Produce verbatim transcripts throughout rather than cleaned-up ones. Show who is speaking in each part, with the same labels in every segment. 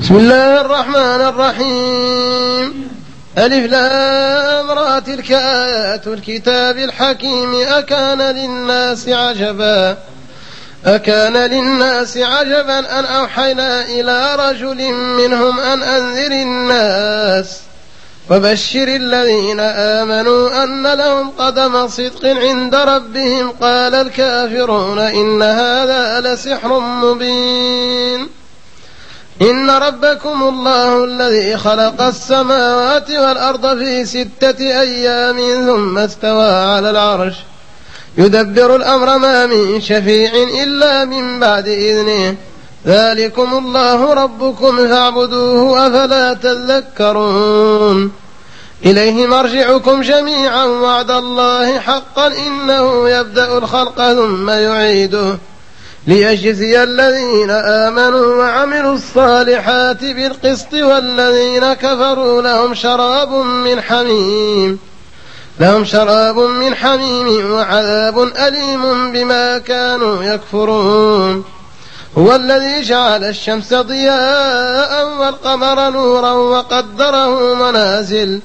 Speaker 1: بسم الله الرحمن الرحيم. ألف لام را تلك آيات الكتاب الحكيم. أكان للناس عجبا أكان للناس عجبا أن أوحينا إلى رجل منهم أن أنذر الناس وبشر الذين آمنوا أن لهم قدم صدق عند ربهم. قال الكافرون إن هذا لسحر مبين. إن ربكم الله الذي خلق السماوات والأرض في ستة أيام ثم استوى على العرش يدبر الأمر ما من شفيع إلا من بعد إذنه. ذلكم الله ربكم فاعبدوه أفلا تذكرون. إليه مرجعكم جميعا وعد الله حقا إنه يبدأ الخلق ثم يعيده ليجزي الذين آمنوا وعملوا الصالحات بالقسط والذين كفروا لهم شراب من حميم لهم شراب من حميم وعذاب أليم بما كانوا يكفرون. هو الذي جعل الشمس ضياء والقمر نورا وقدره منازل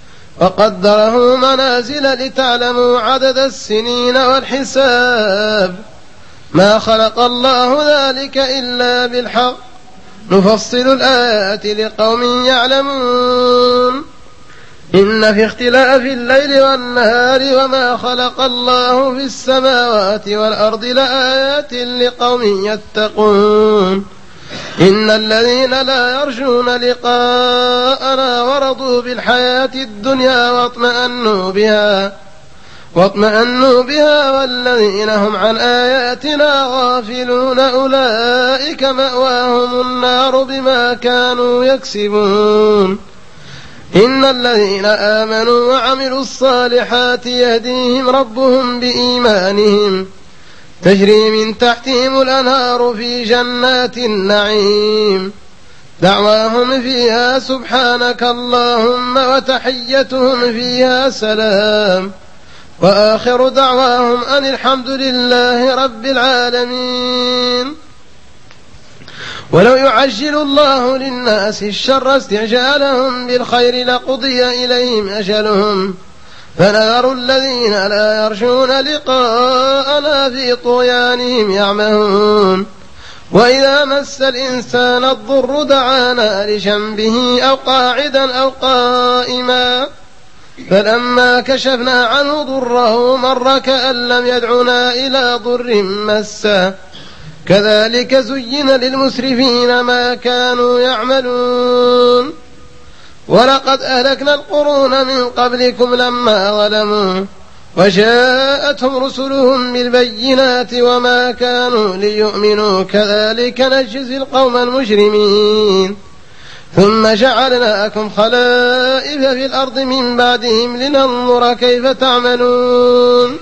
Speaker 1: وقدره منازل لتعلموا عدد السنين والحساب. ما خلق الله ذلك إلا بالحق نفصل الآيات لقوم يعلمون. إن في اختلاف الليل والنهار وما خلق الله في السماوات والأرض لآيات لقوم يتقون. إن الذين لا يرجون لقاءنا ورضوا بالحياة الدنيا واطمأنوا بها واطمأنوا بها والذين هم عن آياتنا غافلون أولئك مأواهم النار بما كانوا يكسبون. إن الذين آمنوا وعملوا الصالحات يهديهم ربهم بإيمانهم تجري من تحتهم الأنهار في جنات النعيم دعواهم فيها سبحانك اللهم وتحيتهم فيها سلام وآخر دعواهم أن الحمد لله رب العالمين. ولو يعجل الله للناس الشر استعجالهم بالخير لقضي إليهم أجلهم فنذر الذين لا يرجون لقاءنا في طغيانهم يعمهون. وإذا مس الإنسان الضر دعانا لجنبه أو قاعدا أو قائما فلما كشفنا عنه ضره مر كأن لم يدعنا إلى ضر مسه كذلك زين للمسرفين ما كانوا يعملون. ولقد أهلكنا القرون من قبلكم لما ظلموا وجاءتهم رسلهم بالبينات وما كانوا ليؤمنوا كذلك نجزي القوم المجرمين. ثم جعلناكم خلائف في الأرض من بعدهم لننظر كيف تعملون.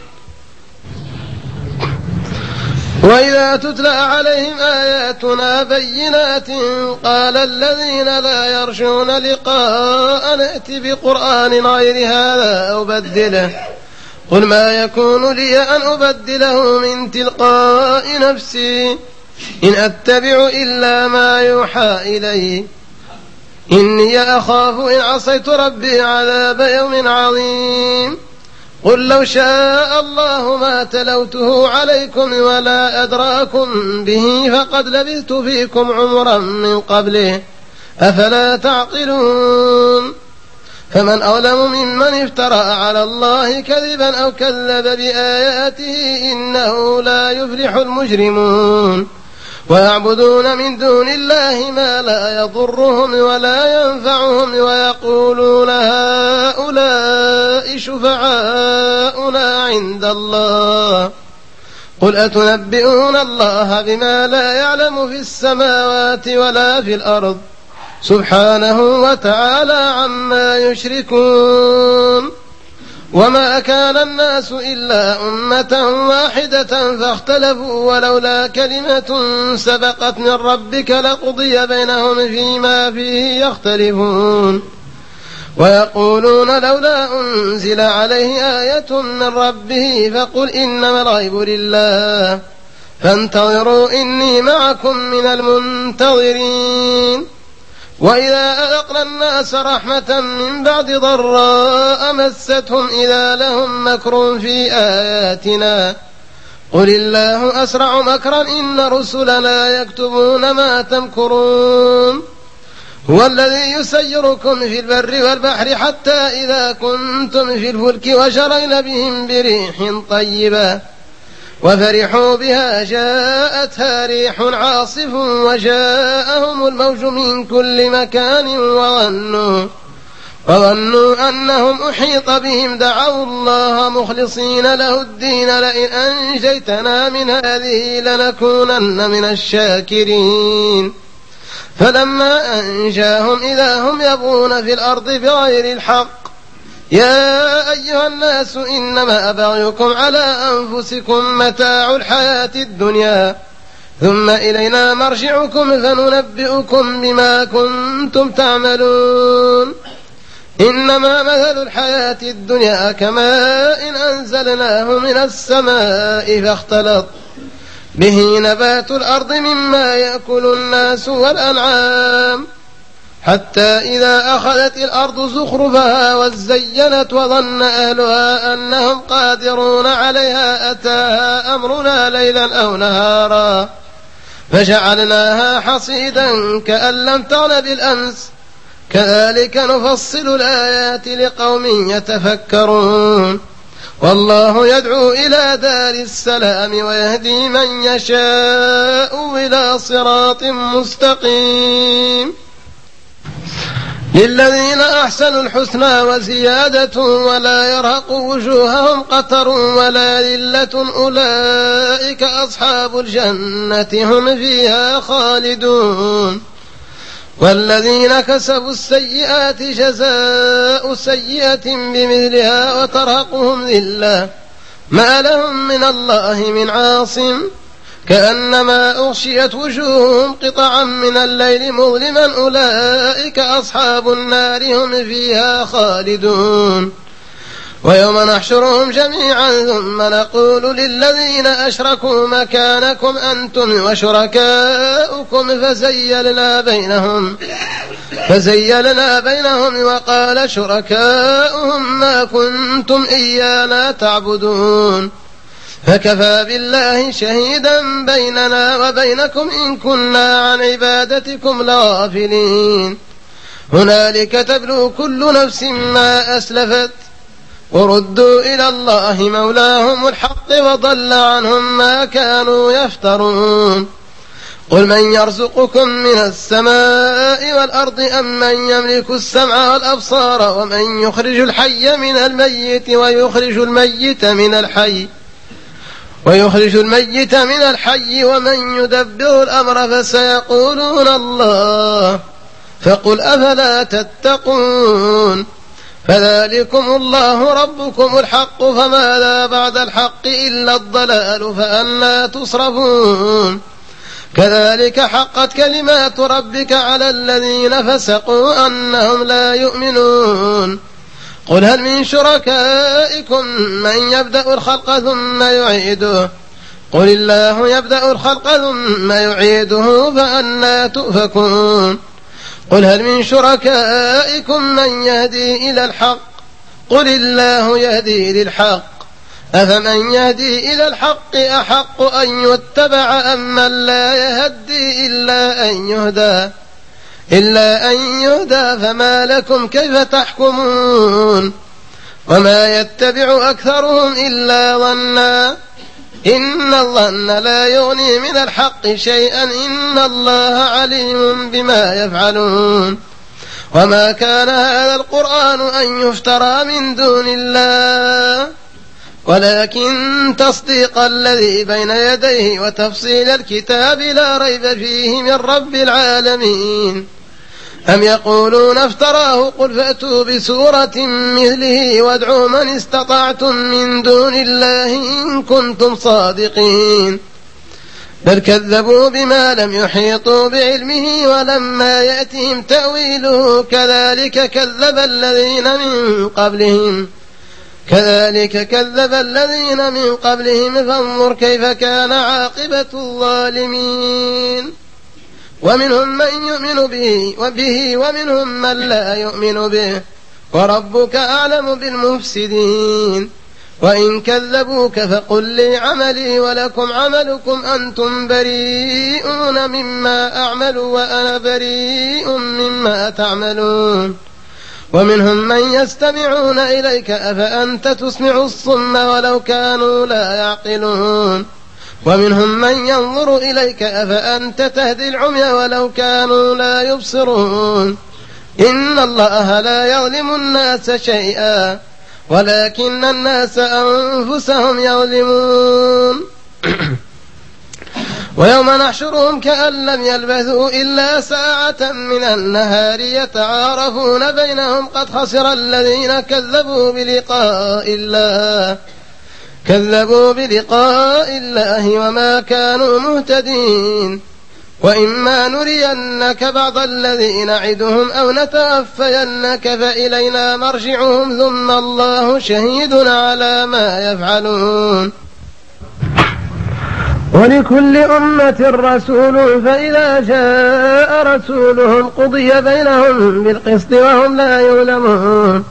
Speaker 1: وإذا تتلى عليهم آياتنا بينات قال الذين لا يرجون لقاء نأتي بقرآن غير هذا أو بدله قل ما يكون لي أن أبدله من تلقاء نفسي إن أتبع إلا ما يوحى إلي إني أخاف إن عصيت ربي عذاب يوم عظيم. قل لو شاء الله ما تلوته عليكم ولا أدراكم به فقد لبثت فيكم عمرا من قبله أفلا تعقلون. فمن أظلم ممن افترى على الله كذبا أو كذب بآياته إنه لا يفلح المجرمون. ويعبدون من دون الله ما لا يضرهم ولا ينفعهم ويقولون هؤلاء شفعاؤنا عند الله قل أتنبئون الله بما لا يعلم في السماوات ولا في الأرض سبحانه وتعالى عما يشركون. وما كان الناس إلا أمة واحدة فاختلفوا ولولا كلمة سبقت من ربك لقضي بينهم فيما فيه يختلفون. ويقولون لولا أنزل عليه آية من ربه فقل إنما الغيب لله فانتظروا إني معكم من المنتظرين. وإذا أذقنا الناس رحمة من بعد ضراء مستهم إذا لهم مكر في آياتنا قل الله أسرع مكرا إن رسلنا يكتبون ما تمكرون هو الذي يسيركم في البر والبحر حتى إذا كنتم في الفلك وجرين بهم بريح طيبة وفرحوا بها جاءتها ريح عاصف وجاءهم الموج من كل مكان وظنوا وظنوا أنهم أحيط بهم دعوا الله مخلصين له الدين لئن أنجيتنا من هذه لنكونن من الشاكرين فلما أنجاهم إذا هم يبغون في الأرض بغير الحق يا أيها الناس إنما بغيكم على أنفسكم متاع الحياة الدنيا ثم إلينا مرجعكم فننبئكم بما كنتم تعملون إنما مثل الحياة الدنيا كماء إن أنزلناه من السماء فاختلط به نبات الأرض مما يأكل الناس والأنعام حتى إذا أخذت الأرض زخرفها وزينت وظن أهلها أنهم قادرون عليها أتاها أمرنا ليلا أو نهارا فجعلناها حصيدا كأن لم تغن بالأمس كذلك نفصل الآيات لقوم يتفكرون والله يدعو إلى دار السلام ويهدي من يشاء إلى صراط مستقيم للذين أحسنوا الحسنى وزيادة ولا يرهق وجوههم قتر ولا ذلة أولئك أصحاب الجنة هم فيها خالدون والذين كسبوا السيئات جزاء سيئة بمثلها وترهقهم ذلة ما لهم من الله من عاصم كأنما أغشيت وجوههم قطعا من الليل مظلما أولئك أصحاب النار هم فيها خالدون ويوم نحشرهم جميعا ثم نقول للذين أشركوا مكانكم أنتم وشركاؤكم فزيلنا بينهم فزيلنا بينهم وقال شركاؤهم ما كنتم إيانا تعبدون فكفى بالله شهيدا بيننا وبينكم إن كنا عن عبادتكم لغافلين هنالك تبلو كل نفس ما أسلفت وردوا إلى الله مولاهم الحق وضل عنهم ما كانوا يفترون قل من يرزقكم من السماء والأرض أم من يملك السمع والأبصار ومن يخرج الحي من الميت ويخرج الميت من الحي ويخرج الميت من الحي ومن يدبر الأمر فسيقولون الله فقل أفلا تتقون فذلكم الله ربكم الحق فماذا بعد الحق إلا الضلال فأنى تصرفون كذلك حقت كلمات ربك على الذين فسقوا أنهم لا يؤمنون قل هل من شركائكم من يبدأ الخلق ثم يعيده قل الله يبدأ الخلق ثم يعيده فأنى تؤفكون قل هل من شركائكم من يهدي إلى الحق قل الله يهدي للحق أفمن يهدي إلى الحق أحق أن يتبع أم من لا يهدي إلا أن يهدى إلا أن يهدى فما لكم كيف تحكمون وما يتبع أكثرهم إلا ظنا إن الظن لا يغني من الحق شيئا إن الله عليم بما يفعلون وما كان هذا القرآن أن يفترى من دون الله ولكن تصديق الذي بين يديه وتفصيل الكتاب لا ريب فيه من رب العالمين أم يقولون افتراه قل فأتوا بسورة مثله وادعوا من استطعتم من دون الله إن كنتم صادقين بل كذبوا بما لم يحيطوا بعلمه ولما يأتهم تأويله كذلك كذب الذين من قبلهم كذلك كذب الذين من قبلهم فانظر كيف كان عاقبة الظالمين ومنهم من يؤمن به وبه ومنهم من لا يؤمن به وربك أعلم بالمفسدين. وإن كذبوك فقل لي عملي ولكم عملكم أنتم بريئون مما أعمل وأنا بريء مما تعملون. ومنهم من يستمعون إليك أفأنت تسمع الصم ولو كانوا لا يعقلون. ومنهم من ينظر إليك أفأنت تهدي العمي ولو كانوا لا يبصرون. إن الله لا يظلم الناس شيئا ولكن الناس أنفسهم يظلمون. ويوم نحشرهم كأن لم يلبثوا إلا ساعة من النهار يتعارفون بينهم قد خسر الذين كذبوا بلقاء الله كذبوا بلقاء الله وما كانوا مهتدين. وإما نرينك بعض الذي نعدهم أو نتوفينك فإلينا مرجعهم ثم الله شهيد على ما يفعلون. ولكل أمة رسول فإذا جاء رسولهم قضي بينهم بالقسط وهم لا يظلمون.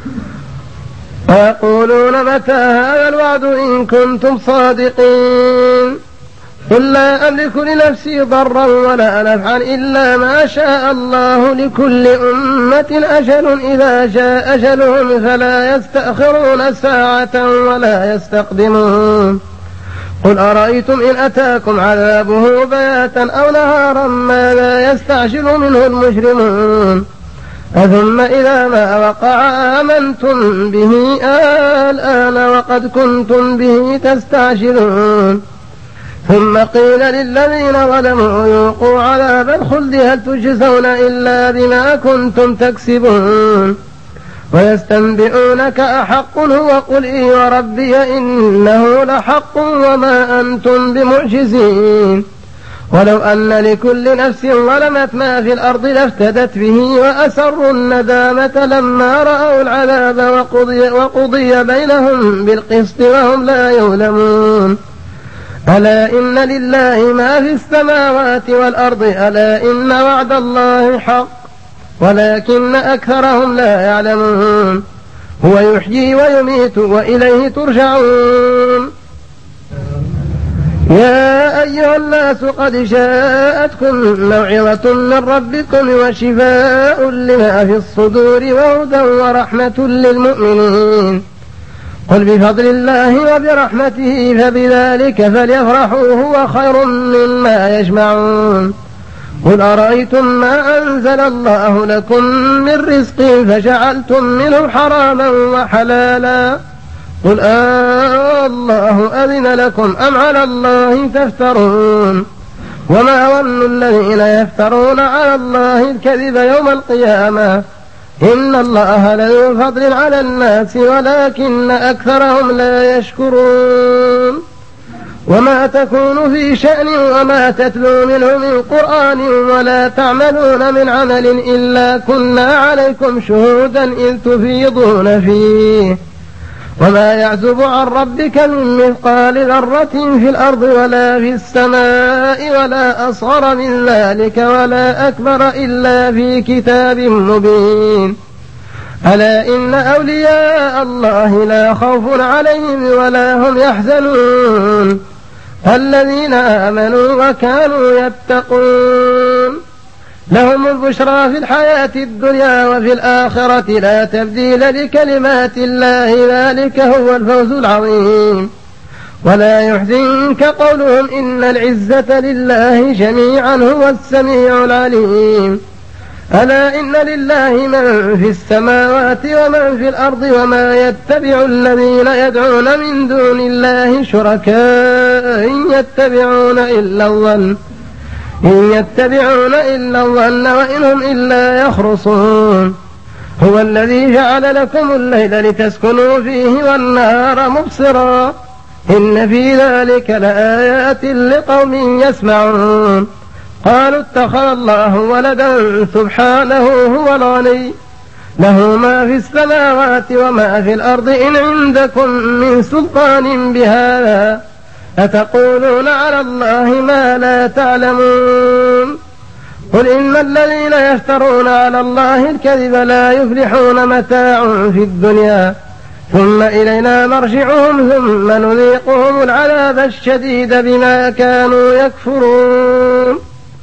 Speaker 1: ويقولون متى هذا الوعد إن كنتم صادقين. قل لا أملك لنفسي ضرا ولا نفعا إلا ما شاء الله لكل أمة أجل إذا جاء أجلهم فلا يستأخرون ساعة ولا يستقدمون. قل أرأيتم إن أتاكم عذابه بياتا أو نهارا ماذا يستعجل منه المجرمون. أثم إذا ما وقع آمنتم به الآن وقد كنتم به تستعجلون. ثم قيل للذين ظلموا ذوقوا عذاب الخلد هل تجزون إلا بما كنتم تكسبون. ويستنبئونك أحق هو قل إي وربي إنه لحق وما أنتم بمعجزين. ولو أن لكل نفس ظلمت ما في الأرض لافتدت به وأسروا الندامة لما رأوا العذاب وقضي, وقضي بينهم بالقسط وهم لا يظلمون. ألا إن لله ما في السماوات والأرض ألا إن وعد الله حق ولكن أكثرهم لا يعلمون. هو يحيي ويميت وإليه ترجعون. يا أيها الناس قد جاءتكم موعظة من ربكم وشفاء لما في الصدور وهدى ورحمة للمؤمنين. قل بفضل الله وبرحمته فبذلك فليفرحوا هو خير مما يجمعون. قل أرأيتم ما أنزل الله لكم من رزق فجعلتم منه حراما وحلالا قل آه الله أذن لكم أم على الله تفترون. وما ظن الذين يفترون على الله الكذب يوم القيامة إن الله لذو فضل على الناس ولكن أكثرهم لا يشكرون. وما تكون في شأن وما تتلو منه من قرآن ولا تعملون من عمل إلا كنا عليكم شهودا إذ تفيضون فيه. وما يعزب عن ربك من مثقال ذرة في الأرض ولا في السماء ولا أصغر من ذلك ولا أكبر إلا في كتاب مبين. ألا إن أولياء الله لا خوف عليهم ولا هم يحزنون الذين آمنوا وكانوا يتقون. لهم البشرى في الحياة الدنيا وفي الآخرة لا تبديل لكلمات الله ذلك هو الفوز العظيم. ولا يحزنك قولهم إن العزة لله جميعا هو السميع العليم. ألا إن لله من في السماوات ومن في الأرض وما يتبع الذين يدعون من دون الله شركاء إن يتبعون إلا الظن إن يتبعون إلا الظن وإن هم إلا يخرصون. هو الذي جعل لكم الليل لتسكنوا فيه والنهار مبصرا إن في ذلك لآيات لقوم يسمعون. قالوا اتخذ الله ولدا سبحانه هو الغني له ما في السماوات وما في الأرض إن عندكم من سلطان بهذا أتقولون على الله ما لا تعلمون. قل إن الذين يفترون على الله الكذب لا يفلحون متاع في الدنيا ثم إلينا مرجعهم ثم نذيقهم العذاب الشديد بما كانوا يكفرون.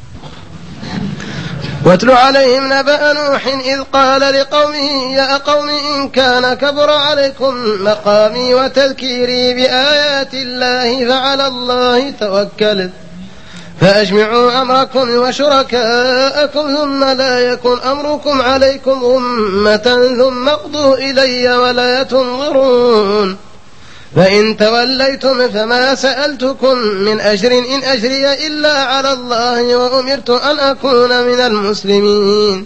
Speaker 1: واتل عليهم نبأ نوح إذ قال لقومه يا قوم إن كان كبر عليكم مقامي وتذكيري بآيات الله فعلى الله توكلت فأجمعوا أمركم وشركاءكم ثم لا يكن أمركم عليكم غمة ثم اقضوا إلي ولا تنظرون فإن توليتم فما سألتكم من أجر إن أجري إلا على الله وأمرت أن أكون من المسلمين.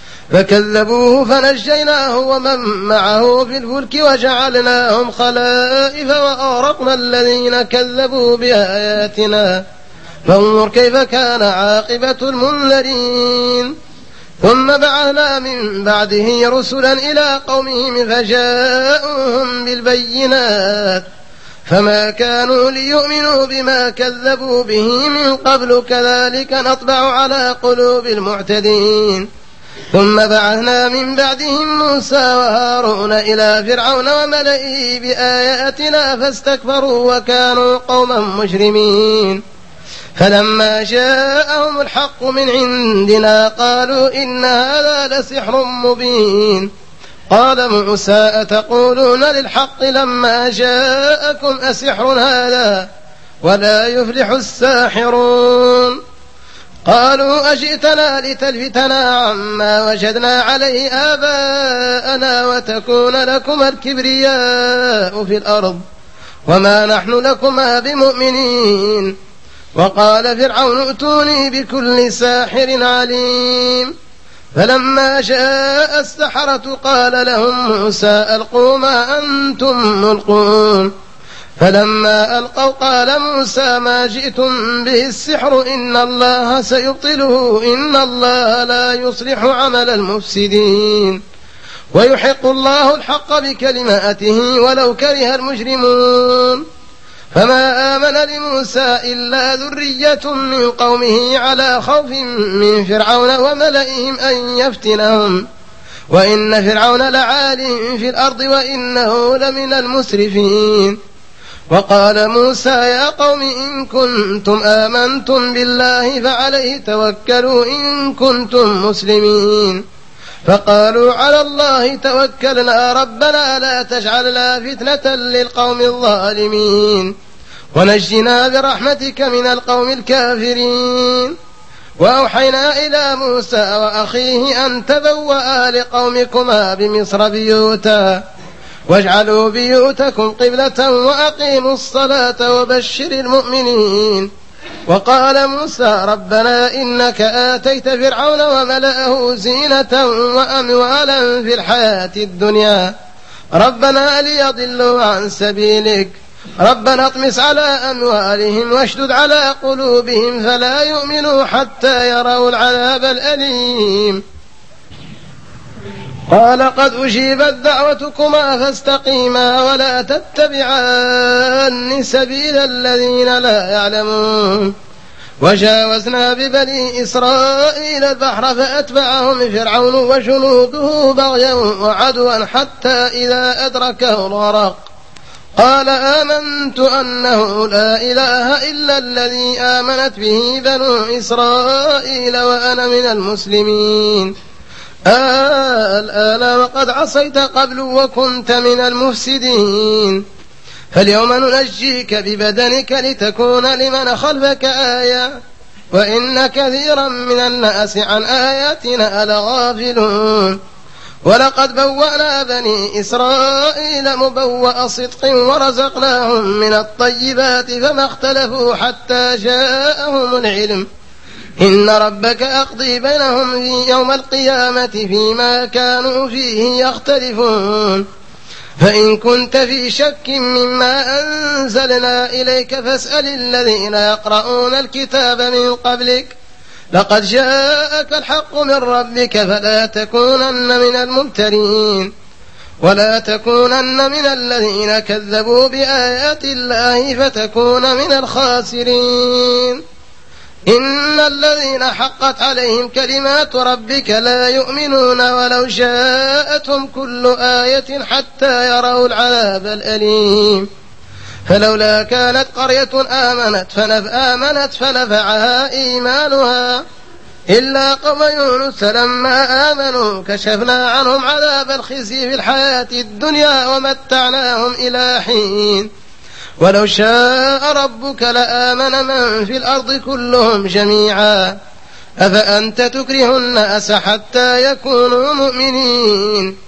Speaker 1: فكذبوه فنجيناه ومن معه في الفلك وجعلناهم خلائف وأغرقنا الذين كذبوا بآياتنا فانظر كيف كان عاقبة المنذرين. ثم بعثنا من بعده رسلا إلى قومهم فجاءوهم بالبينات فما كانوا ليؤمنوا بما كذبوا به من قبل كذلك نطبع على قلوب المعتدين. ثم بعثنا من بعدهم موسى وهارون إلى فرعون وملئه بآياتنا فاستكبروا وكانوا قوما مجرمين. فلما جاءهم الحق من عندنا قالوا إن هذا لسحر مبين. قال موسى أتقولون للحق لما جاءكم أسحر هذا ولا يفلح الساحرون. قالوا أجئتنا لتلفتنا عما وجدنا عليه آباءنا وتكون لكما الكبرياء في الأرض وما نحن لكما بمؤمنين. وقال فرعون ائتوني بكل ساحر عليم. فلما جاء السحرة قال لهم موسى ألقوا ما أنتم ملقون. فلما ألقوا قال موسى ما جئتم به السحر إن الله سيبطله إن الله لا يصلح عمل المفسدين ويحق الله الحق بكلماته ولو كره المجرمون. فما آمن لموسى إلا ذرية من قومه على خوف من فرعون وملئهم أن يفتنهم وإن فرعون لعال في الأرض وإنه لمن المسرفين. وقال موسى يا قوم إن كنتم آمنتم بالله فعليه توكلوا إن كنتم مسلمين. فقالوا على الله توكلنا ربنا لا تجعلنا فتنة للقوم الظالمين ونجنا برحمتك من القوم الكافرين. وأوحينا إلى موسى وأخيه أن تبوأ لقومكما بمصر بيوتا واجعلوا بيوتكم قبلة وأقيموا الصلاة وبشر المؤمنين. وقال موسى ربنا إنك آتيت فرعون وملأه زينة وأموالا في الحياة الدنيا ربنا ليضلوا عن سبيلك ربنا اطمس على أموالهم واشدد على قلوبهم فلا يؤمنوا حتى يروا العذاب الأليم. قال قد أجيبت دعوتكما فاستقيما ولا تتبعان سبيل الذين لا يعلمون. وجاوزنا ببني إسرائيل البحر فأتبعهم فرعون وجنوده بغيا وعدوا حتى إذا أدركه الغرق قال آمنت أنه لا إله إلا الذي آمنت به بنو إسرائيل وأنا من المسلمين. الآن وقد عصيت قبل وكنت من المفسدين فاليوم ننجيك ببدنك لتكون لمن خلفك آية وإن كثيرا من الناس عن آياتنا لغافلون. ولقد بوأنا بني إسرائيل مبوأ صدق ورزقناهم من الطيبات فما اختلفوا حتى جاءهم العلم إن ربك أقضي بينهم في يوم القيامة فيما كانوا فيه يختلفون. فإن كنت في شك مما أنزلنا إليك فاسأل الذين يقرؤون الكتاب من قبلك لقد جاءك الحق من ربك فلا تكونن من الممترين ولا تكونن من الذين كذبوا بآيات الله فتكون من الخاسرين. إن الذين حقت عليهم كلمات ربك لا يؤمنون ولو شاءتهم كل آية حتى يروا العذاب الأليم فلولا كانت قرية آمنت فنف آمنت فنفعها إيمانها إلا قوم يونس لما آمنوا كشفنا عنهم عذاب الخزي في الحياة الدنيا ومتعناهم إلى حين ولو شاء ربك لآمن من في الأرض كلهم جميعا أفأنت تكره الناس حتى يكونوا مؤمنين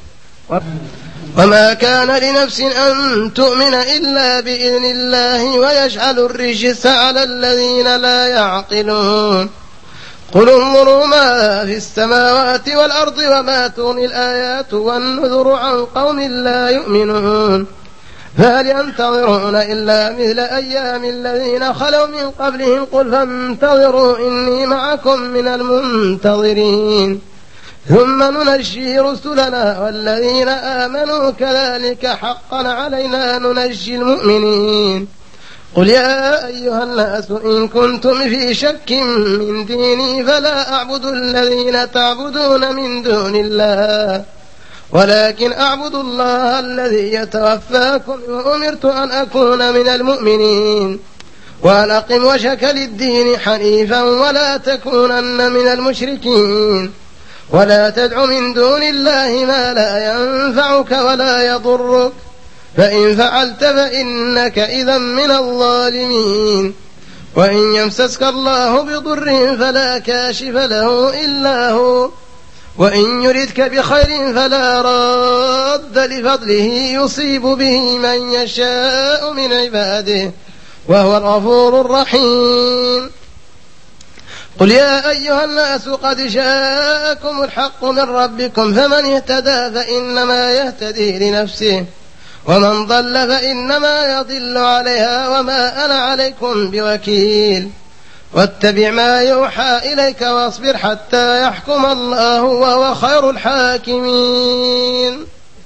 Speaker 1: وما كان لنفس أن تؤمن إلا بإذن الله ويجعل الرجس على الذين لا يعقلون قل انظروا ما في السماوات والأرض وما تغني الآيات والنذر عن قوم لا يؤمنون فهل ينتظرون إلا مثل أيام الذين خلوا من قبلهم قل فانتظروا إني معكم من المنتظرين ثم ننجي رسلنا والذين آمنوا كذلك حقا علينا ننجي المؤمنين قل يا أيها الناس إن كنتم في شك من ديني فلا أعبد الذين تعبدون من دون الله ولكن أعبد الله الذي يتوفاكم وأمرت أن أكون من المؤمنين وأن أقم وجهك للدين حنيفا ولا تكونن من المشركين ولا تدع من دون الله ما لا ينفعك ولا يضرك فإن فعلت فإنك إذا من الظالمين وإن يمسسك الله بضر فلا كاشف له إلا هو وإن يردك بخير فلا راد لفضله يصيب به من يشاء من عباده وهو الغفور الرحيم قل يا أيها الناس قد جاءكم الحق من ربكم فمن اهتدى فإنما يهتدي لنفسه ومن ضل فإنما يضل عليها وما أنا عليكم بوكيل واتبع ما يوحى إليك واصبر حتى يحكم الله وهو خير الحاكمين.